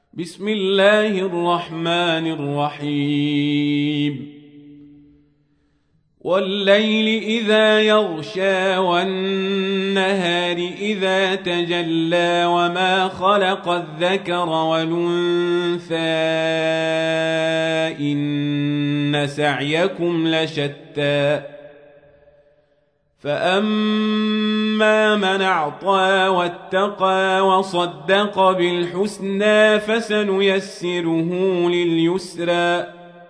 بسم الله الرحمن الرحيم والليل إذا يغشى والنهار إذا تجلى وما خلق الذكر والأنثى إن سعيكم لشتى فأما من أعطى واتقى وصدق بالحسنى فسنيسره لليسرى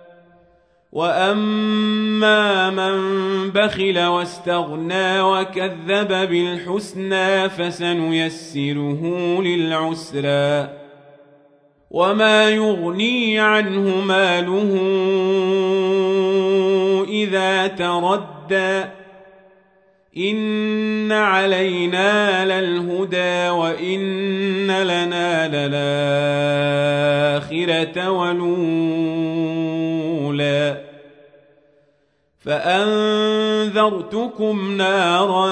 وأما من بخل واستغنى وكذب بالحسنى فسنيسره للعسرى وما يغني عنه ماله إذا تردى إن علينا للهدى وإن لنا للآخرة والأولى فأنذرتكم نارا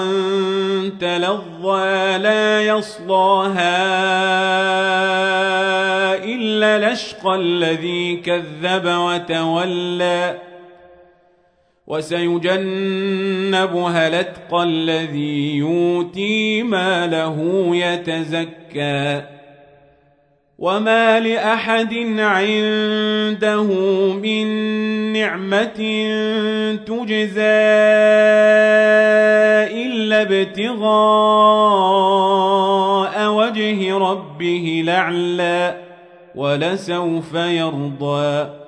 تلظى لا يصلاها إلا الأشقى الذي كذب وتولى وسيجنبها الأتقى الذي يؤتي ماله يتزكى وما لأحد عنده من نعمة تجزى إلا ابتغاء وجه ربه الأعلى ولسوف يرضى